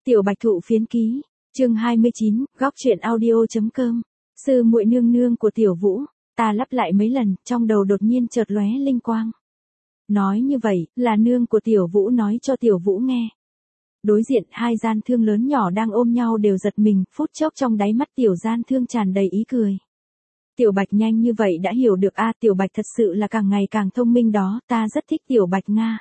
Tiểu Bạch Thụ Phiến Ký, chương 29, góc truyện audio.com. Sư muội nương nương của Tiểu Vũ, ta lắp lại mấy lần, trong đầu đột nhiên chợt lóe linh quang. Nói như vậy, là nương của Tiểu Vũ nói cho Tiểu Vũ nghe. Đối diện hai gian thương lớn nhỏ đang ôm nhau đều giật mình, phút chốc trong đáy mắt Tiểu gian thương tràn đầy ý cười. Tiểu Bạch nhanh như vậy đã hiểu được Tiểu Bạch thật sự là càng ngày càng thông minh đó, ta rất thích Tiểu Bạch Nga.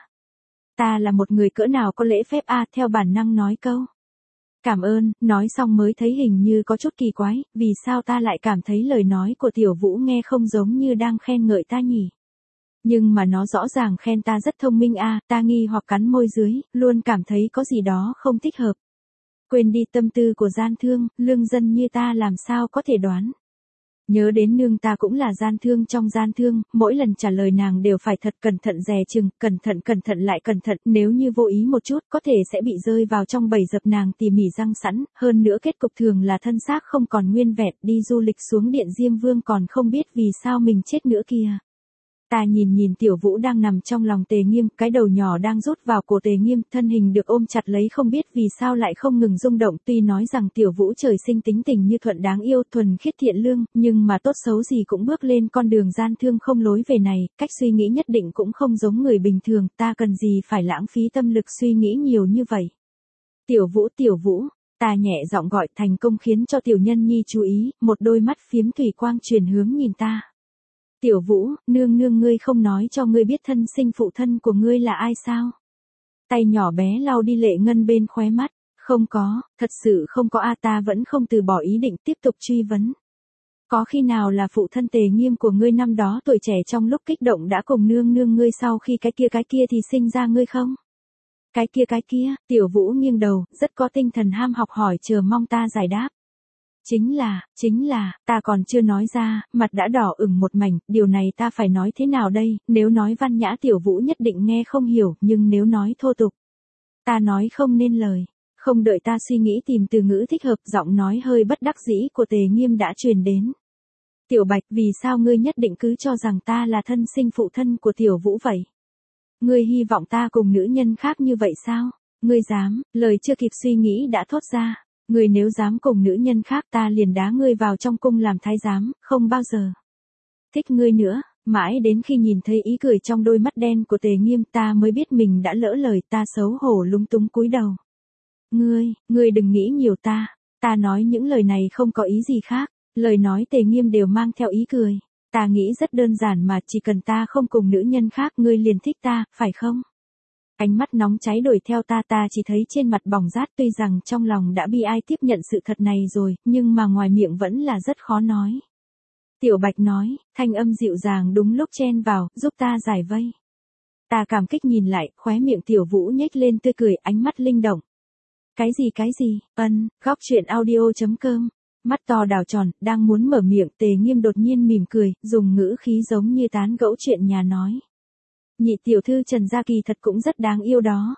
Ta là một người cỡ nào có lễ phép theo bản năng nói câu. Cảm ơn, nói xong mới thấy hình như có chút kỳ quái, vì sao ta lại cảm thấy lời nói của Tiểu Vũ nghe không giống như đang khen ngợi ta nhỉ? Nhưng mà nó rõ ràng khen ta rất thông minh ta nghi hoặc cắn môi dưới, luôn cảm thấy có gì đó không thích hợp. Quên đi tâm tư của gian thương, lương dân như ta làm sao có thể đoán. Nhớ đến nương ta cũng là gian thương trong gian thương, mỗi lần trả lời nàng đều phải thật cẩn thận dè chừng, cẩn thận lại cẩn thận, nếu như vô ý một chút có thể sẽ bị rơi vào trong bẫy dập nàng tỉ mỉ răng sẵn, hơn nữa kết cục thường là thân xác không còn nguyên vẹn, đi du lịch xuống Điện Diêm Vương còn không biết vì sao mình chết nữa kìa. Ta nhìn Tiểu Vũ đang nằm trong lòng Tề Nghiêm, cái đầu nhỏ đang rút vào cổ Tề Nghiêm, thân hình được ôm chặt lấy không biết vì sao lại không ngừng rung động, tuy nói rằng Tiểu Vũ trời sinh tính tình như thuận đáng yêu, thuần khiết thiện lương, nhưng mà tốt xấu gì cũng bước lên con đường gian thương không lối về này, cách suy nghĩ nhất định cũng không giống người bình thường, ta cần gì phải lãng phí tâm lực suy nghĩ nhiều như vậy. Tiểu Vũ, ta nhẹ giọng gọi, thành công khiến cho Tiểu Nhân Nhi chú ý, một đôi mắt phiếm thủy quang truyền hướng nhìn ta. Tiểu Vũ, nương ngươi không nói cho ngươi biết thân sinh phụ thân của ngươi là ai sao? Tay nhỏ bé lau đi lệ ngân bên khóe mắt, không có, thật sự không có ta vẫn không từ bỏ ý định tiếp tục truy vấn. Có khi nào là phụ thân Tề Nghiêm của ngươi năm đó tuổi trẻ trong lúc kích động đã cùng nương ngươi sau khi cái kia thì sinh ra ngươi không? Cái kia, Tiểu Vũ nghiêng đầu, rất có tinh thần ham học hỏi chờ mong ta giải đáp. Chính là, ta còn chưa nói ra, mặt đã đỏ ửng một mảnh, điều này ta phải nói thế nào đây, nếu nói văn nhã Tiểu Vũ nhất định nghe không hiểu, nhưng nếu nói thô tục, ta nói không nên lời. Không đợi ta suy nghĩ tìm từ ngữ thích hợp, giọng nói hơi bất đắc dĩ của Tề Nghiêm đã truyền đến. Tiểu Bạch, vì sao ngươi nhất định cứ cho rằng ta là thân sinh phụ thân của Tiểu Vũ vậy? Ngươi hy vọng ta cùng nữ nhân khác như vậy sao? Ngươi dám, lời chưa kịp suy nghĩ đã thốt ra. Ngươi nếu dám cùng nữ nhân khác ta liền đá ngươi vào trong cung làm thái giám, không bao giờ thích ngươi nữa. Mãi đến khi nhìn thấy ý cười trong đôi mắt đen của Tề Nghiêm ta mới biết mình đã lỡ lời, ta xấu hổ lúng túng cúi đầu. Ngươi đừng nghĩ nhiều ta nói những lời này không có ý gì khác, lời nói Tề Nghiêm đều mang theo ý cười. Ta nghĩ rất đơn giản mà, chỉ cần ta không cùng nữ nhân khác ngươi liền thích ta, phải không? Ánh mắt nóng cháy đuổi theo ta chỉ thấy trên mặt bỏng rát, tuy rằng trong lòng đã bi ai tiếp nhận sự thật này rồi, nhưng mà ngoài miệng vẫn là rất khó nói. Tiểu Bạch nói, thanh âm dịu dàng đúng lúc chen vào, giúp ta giải vây. Ta cảm kích nhìn lại, khóe miệng Tiểu Vũ nhếch lên tươi cười, ánh mắt linh động. Cái gì? Góc truyện audio.com. Mắt to đào tròn, đang muốn mở miệng, Tề Nghiêm đột nhiên mỉm cười, dùng ngữ khí giống như tán gẫu chuyện nhà nói. Nhị tiểu thư Trần Gia Kỳ thật cũng rất đáng yêu đó.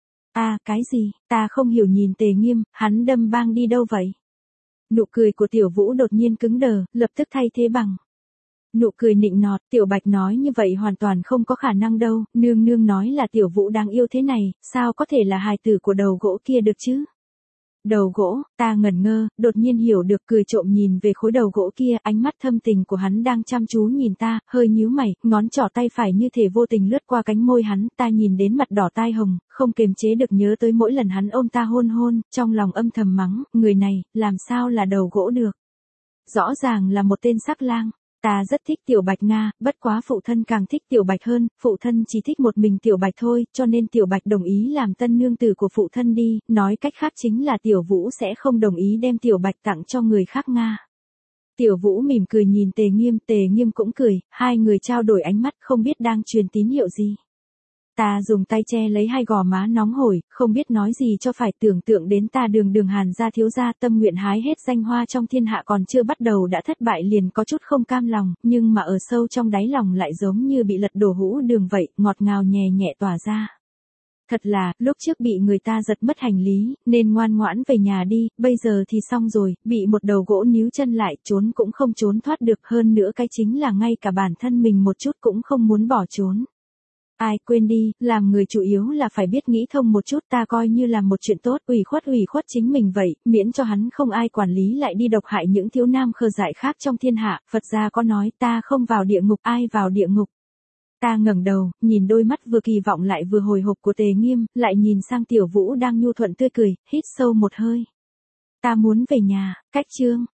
Cái gì? Ta không hiểu nhìn Tề Nghiêm, hắn đâm bang đi đâu vậy? Nụ cười của Tiểu Vũ đột nhiên cứng đờ, lập tức thay thế bằng nụ cười nịnh nọt. Tiểu Bạch nói như vậy hoàn toàn không có khả năng đâu, nương nói là Tiểu Vũ đáng yêu thế này, sao có thể là hài tử của đầu gỗ kia được chứ? Đầu gỗ, ta ngẩn ngơ, đột nhiên hiểu được, cười trộm nhìn về khối đầu gỗ kia, ánh mắt thâm tình của hắn đang chăm chú nhìn ta, hơi nhíu mày, ngón trỏ tay phải như thể vô tình lướt qua cánh môi hắn, ta nhìn đến mặt đỏ tai hồng, không kiềm chế được nhớ tới mỗi lần hắn ôm ta hôn, trong lòng âm thầm mắng, người này, làm sao là đầu gỗ được? Rõ ràng là một tên sắc lang. Ta rất thích Tiểu Bạch Nga, bất quá phụ thân càng thích Tiểu Bạch hơn, phụ thân chỉ thích một mình Tiểu Bạch thôi, cho nên Tiểu Bạch đồng ý làm tân nương tử của phụ thân đi, nói cách khác chính là Tiểu Vũ sẽ không đồng ý đem Tiểu Bạch tặng cho người khác Nga. Tiểu Vũ mỉm cười nhìn Tề Nghiêm cũng cười, hai người trao đổi ánh mắt không biết đang truyền tín hiệu gì. Ta dùng tay che lấy hai gò má nóng hổi, không biết nói gì cho phải, tưởng tượng đến ta đường Hàn gia thiếu gia tâm nguyện hái hết danh hoa trong thiên hạ còn chưa bắt đầu đã thất bại liền có chút không cam lòng, nhưng mà ở sâu trong đáy lòng lại giống như bị lật đổ hũ đường vậy, ngọt ngào nhẹ tỏa ra. Thật là, lúc trước bị người ta giật mất hành lý, nên ngoan ngoãn về nhà đi, bây giờ thì xong rồi, bị một đầu gỗ níu chân lại, trốn cũng không trốn thoát được, hơn nữa cái chính là ngay cả bản thân mình một chút cũng không muốn bỏ trốn. Ai quên đi, làm người chủ yếu là phải biết nghĩ thông một chút, ta coi như là một chuyện tốt, ủy khuất chính mình vậy, miễn cho hắn không ai quản lý lại đi độc hại những thiếu nam khờ dại khác trong thiên hạ, Phật gia có nói ta không vào địa ngục, ai vào địa ngục. Ta ngẩng đầu, nhìn đôi mắt vừa kỳ vọng lại vừa hồi hộp của Tề Nghiêm, lại nhìn sang Tiểu Vũ đang nhu thuận tươi cười, hít sâu một hơi. Ta muốn về nhà, cách chương.